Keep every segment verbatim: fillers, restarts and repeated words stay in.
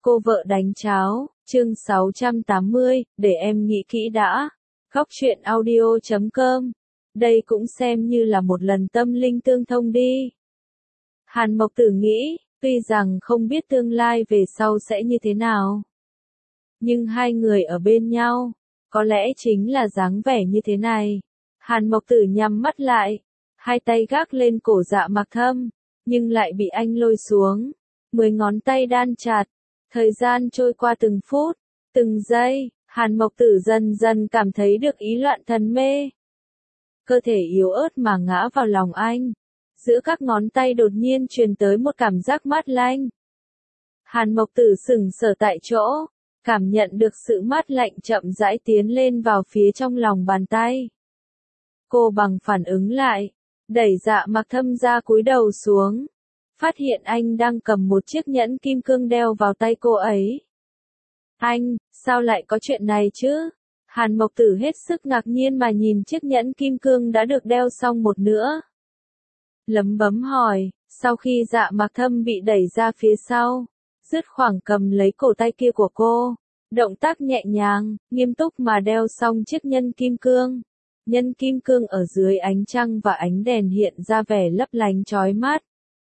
Cô vợ đánh cháo, chương sáu trăm tám mươi, để em nghĩ kỹ đã. Góc truyện audio chấm com. Đây cũng xem như là một lần tâm linh tương thông đi. Hàn Mộc Tử nghĩ, tuy rằng không biết tương lai về sau sẽ như thế nào. Nhưng hai người ở bên nhau, có lẽ chính là dáng vẻ như thế này. Hàn Mộc Tử nhắm mắt lại, hai tay gác lên cổ Dạ Mạc Thâm, nhưng lại bị anh lôi xuống. Mười ngón tay đan chặt. Thời gian trôi qua từng phút, từng giây, Hàn Mộc Tử dần dần cảm thấy được ý loạn thần mê. Cơ thể yếu ớt mà ngã vào lòng anh. Giữa các ngón tay đột nhiên truyền tới một cảm giác mát lạnh. Hàn Mộc Tử sững sờ tại chỗ, cảm nhận được sự mát lạnh chậm rãi tiến lên vào phía trong lòng bàn tay. Cô bằng phản ứng lại, đẩy Dạ Mạc Thâm ra cúi đầu xuống. Phát hiện anh đang cầm một chiếc nhẫn kim cương đeo vào tay cô ấy. Anh, sao lại có chuyện này chứ? Hàn Mộc Tử hết sức ngạc nhiên mà nhìn chiếc nhẫn kim cương đã được đeo xong một nửa. Lấm bấm hỏi, sau khi Dạ Mạc Thâm bị đẩy ra phía sau, dứt khoảng cầm lấy cổ tay kia của cô, động tác nhẹ nhàng, nghiêm túc mà đeo xong chiếc nhân kim cương. Nhân kim cương ở dưới ánh trăng và ánh đèn hiện ra vẻ lấp lánh chói mắt.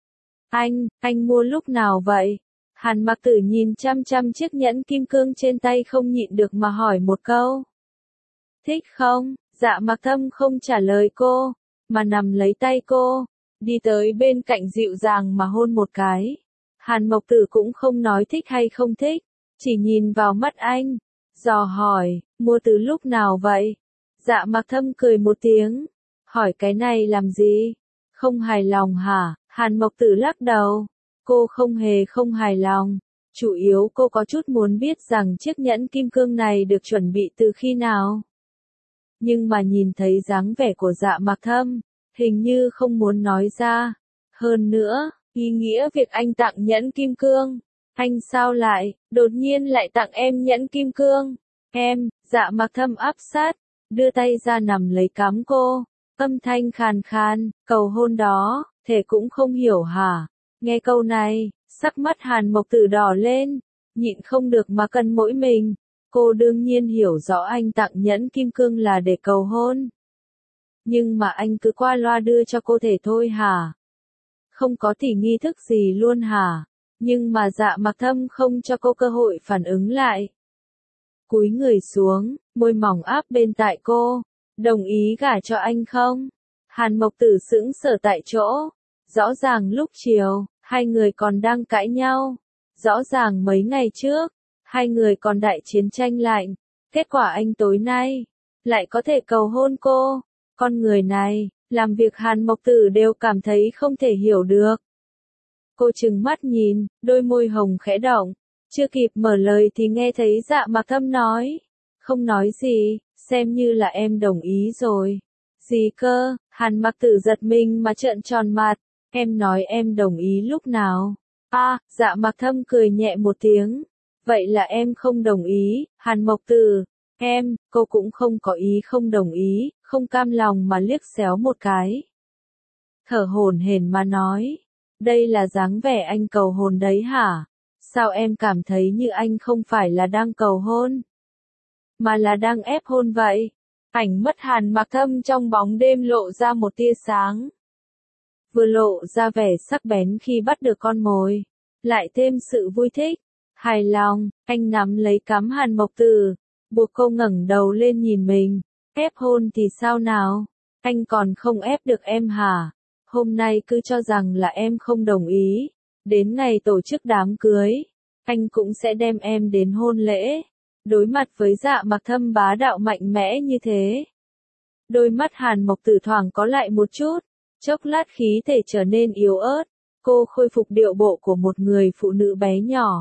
Anh, anh mua lúc nào vậy? Hàn Mạc Tử nhìn chăm chăm chiếc nhẫn kim cương trên tay không nhịn được mà hỏi một câu. Thích không? Dạ Mạc Thâm không trả lời cô, mà nằm lấy tay cô, đi tới bên cạnh dịu dàng mà hôn một cái. Hàn Mộc Tử cũng không nói thích hay không thích, chỉ nhìn vào mắt anh, dò hỏi, mua từ lúc nào vậy? Dạ Mạc Thâm cười một tiếng, hỏi cái này làm gì? Không hài lòng hả? Hàn Mộc Tử lắc đầu, cô không hề không hài lòng, chủ yếu cô có chút muốn biết rằng chiếc nhẫn kim cương này được chuẩn bị từ khi nào. Nhưng mà nhìn thấy dáng vẻ của Dạ Mạc Thâm, hình như không muốn nói ra. Hơn nữa, ý nghĩa việc anh tặng nhẫn kim cương, anh sao lại, đột nhiên lại tặng em nhẫn kim cương. Em, Dạ Mạc Thâm áp sát, đưa tay ra nằm lấy cắm cô, âm thanh khàn khàn, cầu hôn đó. Thể cũng không hiểu hả? Nghe câu này, sắc mắt Hàn Mộc Tử đỏ lên, nhịn không được mà cân mỗi mình. Cô đương nhiên hiểu rõ anh tặng nhẫn kim cương là để cầu hôn. Nhưng mà anh cứ qua loa đưa cho cô thể thôi hả? Không có tỉ nghi thức gì luôn hả? Nhưng mà Dạ Mạc Thâm không cho cô cơ hội phản ứng lại. Cúi người xuống, môi mỏng áp bên tai cô. Đồng ý gả cho anh không? Hàn Mộc Tử sững sờ tại chỗ. Rõ ràng lúc chiều, hai người còn đang cãi nhau. Rõ ràng mấy ngày trước, hai người còn đại chiến tranh lạnh. Kết quả anh tối nay, lại có thể cầu hôn cô. Con người này, làm việc Hàn Mộc Tử đều cảm thấy không thể hiểu được. Cô trừng mắt nhìn, đôi môi hồng khẽ động. Chưa kịp mở lời thì nghe thấy Dạ Mạc Thâm nói. Không nói gì, xem như là em đồng ý rồi. Gì cơ? Hàn Mạc Tử giật mình mà trợn tròn mặt. Em nói em đồng ý lúc nào? À, Dạ Mạc Thâm cười nhẹ một tiếng. Vậy là em không đồng ý, Hàn Mộc Tử. Em, cô cũng không có ý không đồng ý, không cam lòng mà liếc xéo một cái. Thở hổn hển mà nói. Đây là dáng vẻ anh cầu hôn đấy hả? Sao em cảm thấy như anh không phải là đang cầu hôn, mà là đang ép hôn vậy? Ảnh mất Hàn Mạc Thâm trong bóng đêm lộ ra một tia sáng. Vừa lộ ra vẻ sắc bén khi bắt được con mồi, lại thêm sự vui thích, hài lòng, anh nắm lấy cắm Hàn Mộc Tử, buộc cô ngẩng đầu lên nhìn mình. Ép hôn thì sao nào? Anh còn không ép được em hả? Hôm nay cứ cho rằng là em không đồng ý, đến ngày tổ chức đám cưới, anh cũng sẽ đem em đến hôn lễ. Đối mặt với Dạ Mạc Thâm bá đạo mạnh mẽ như thế, đôi mắt Hàn Mộc Tử thoáng có lại một chút, chốc lát khí thể trở nên yếu ớt, cô khôi phục điệu bộ của một người phụ nữ bé nhỏ.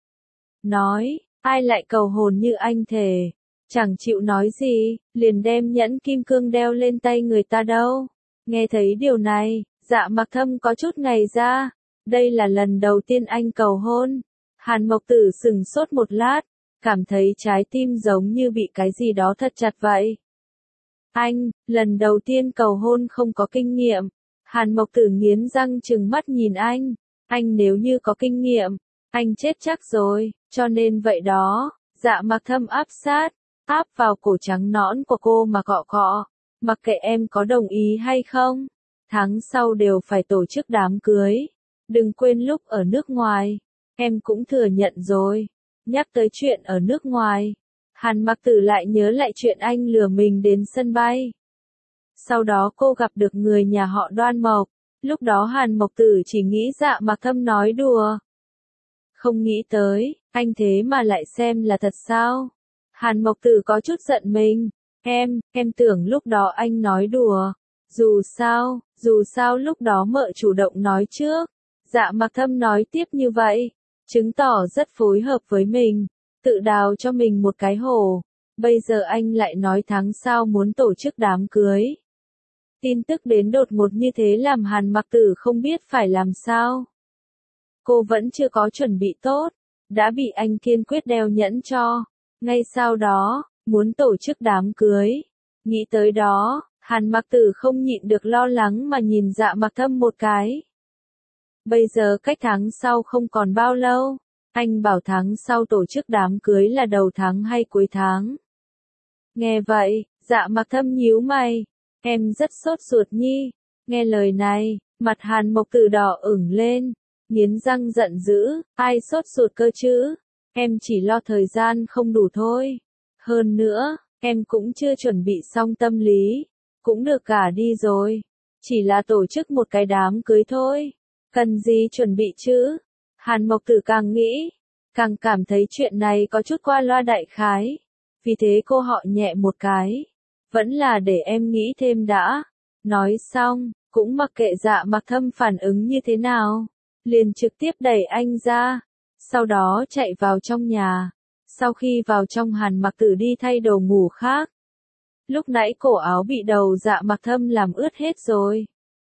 Nói, ai lại cầu hôn như anh thề, chẳng chịu nói gì, liền đem nhẫn kim cương đeo lên tay người ta đâu. Nghe thấy điều này, Dạ Mạc Thâm có chút ngây ra, đây là lần đầu tiên anh cầu hôn. Hàn Mộc Tử sững sốt một lát, cảm thấy trái tim giống như bị cái gì đó thật chặt vậy. Anh, lần đầu tiên cầu hôn không có kinh nghiệm. Hàn Mộc Tử nghiến răng trừng mắt nhìn anh. Anh nếu như có kinh nghiệm, anh chết chắc rồi, Cho nên vậy đó, Dạ Mặc Thâm áp sát, áp vào cổ trắng nõn của cô mà cọ cọ, mặc kệ em có đồng ý hay không, tháng sau đều phải tổ chức đám cưới. Đừng quên lúc ở nước ngoài, em cũng thừa nhận rồi. Nhắc tới chuyện ở nước ngoài, Hàn Mặc Tử lại nhớ lại chuyện anh lừa mình đến sân bay. Sau đó cô gặp được người nhà họ Đoan Mộc, lúc đó Hàn Mộc Tử chỉ nghĩ Dạ Mặc Thâm nói đùa. Không nghĩ tới, anh thế mà lại xem là thật sao? Hàn Mộc Tử có chút giận mình, em, em tưởng lúc đó anh nói đùa. Dù sao, dù sao lúc đó mợ chủ động nói trước. Dạ Mặc Thâm nói tiếp như vậy, chứng tỏ rất phối hợp với mình, tự đào cho mình một cái hổ. Bây giờ anh lại nói tháng sau muốn tổ chức đám cưới. Tin tức đến đột ngột như thế làm Hàn Mặc Tử không biết phải làm sao. Cô vẫn chưa có chuẩn bị tốt, đã bị anh kiên quyết đeo nhẫn cho. Ngay sau đó, muốn tổ chức đám cưới. Nghĩ tới đó, Hàn Mặc Tử không nhịn được lo lắng mà nhìn Dạ Mặc Thâm một cái. Bây giờ cách tháng sau không còn bao lâu, anh bảo tháng sau tổ chức đám cưới là đầu tháng hay cuối tháng. Nghe vậy, Dạ Mặc Thâm nhíu mày, em rất sốt ruột nhi. Nghe lời này, mặt Hàn Mộc Tử đỏ ửng lên, nghiến răng giận dữ, ai sốt ruột cơ chứ, em chỉ lo thời gian không đủ thôi. Hơn nữa, em cũng chưa chuẩn bị xong tâm lý, cũng được gả đi rồi, chỉ là tổ chức một cái đám cưới thôi, cần gì chuẩn bị chứ. Hàn Mộc Tử càng nghĩ, càng cảm thấy chuyện này có chút qua loa đại khái, vì thế cô họ nhẹ một cái, vẫn là để em nghĩ thêm đã. Nói xong, cũng mặc kệ Dạ Mặc Thâm phản ứng như thế nào, liền trực tiếp đẩy anh ra, sau đó chạy vào trong nhà. Sau khi vào trong, Hàn Mặc Tử đi thay đồ ngủ khác. Lúc nãy cổ áo bị đầu Dạ Mặc Thâm làm ướt hết rồi.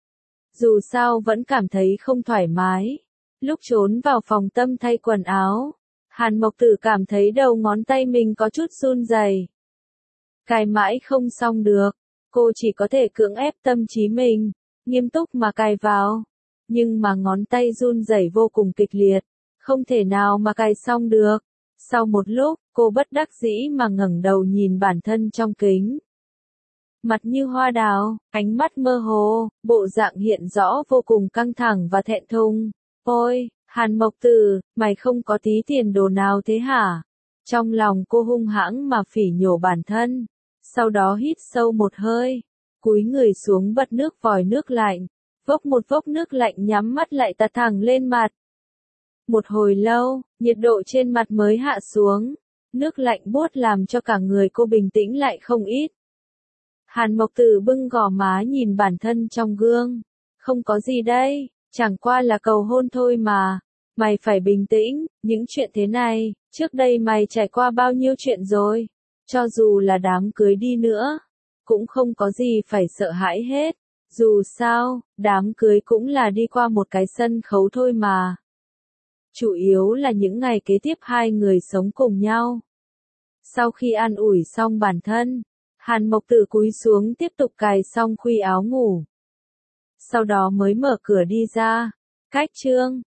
Dù sao vẫn cảm thấy không thoải mái. Lúc trốn vào phòng Tâm thay quần áo, Hàn Mộc Tử cảm thấy đầu ngón tay mình có chút run rẩy. Cài mãi không xong được, cô chỉ có thể cưỡng ép tâm trí mình, nghiêm túc mà cài vào. Nhưng mà ngón tay run rẩy vô cùng kịch liệt, không thể nào mà cài xong được. Sau một lúc, cô bất đắc dĩ mà ngẩng đầu nhìn bản thân trong kính. Mặt như hoa đào, ánh mắt mơ hồ, bộ dạng hiện rõ vô cùng căng thẳng và thẹn thùng. Ôi, Hàn Mộc Tử, mày không có tí tiền đồ nào thế hả? Trong lòng cô hung hãng mà phỉ nhổ bản thân. Sau đó hít sâu một hơi, cúi người xuống bật nước vòi nước lạnh, vốc một vốc nước lạnh nhắm mắt lại tạt thẳng lên mặt. Một hồi lâu, nhiệt độ trên mặt mới hạ xuống, nước lạnh buốt làm cho cả người cô bình tĩnh lại không ít. Hàn Mộc Tử bưng gò má nhìn bản thân trong gương, không có gì đây, chẳng qua là cầu hôn thôi mà. Mày phải bình tĩnh, những chuyện thế này, trước đây mày trải qua bao nhiêu chuyện rồi, cho dù là đám cưới đi nữa, cũng không có gì phải sợ hãi hết. Dù sao, đám cưới cũng là đi qua một cái sân khấu thôi mà. Chủ yếu là những ngày kế tiếp hai người sống cùng nhau. Sau khi an ủi xong bản thân, Hàn Mộc Tử cúi xuống tiếp tục cài xong khuy áo ngủ. Sau đó mới mở cửa đi ra. Cách chương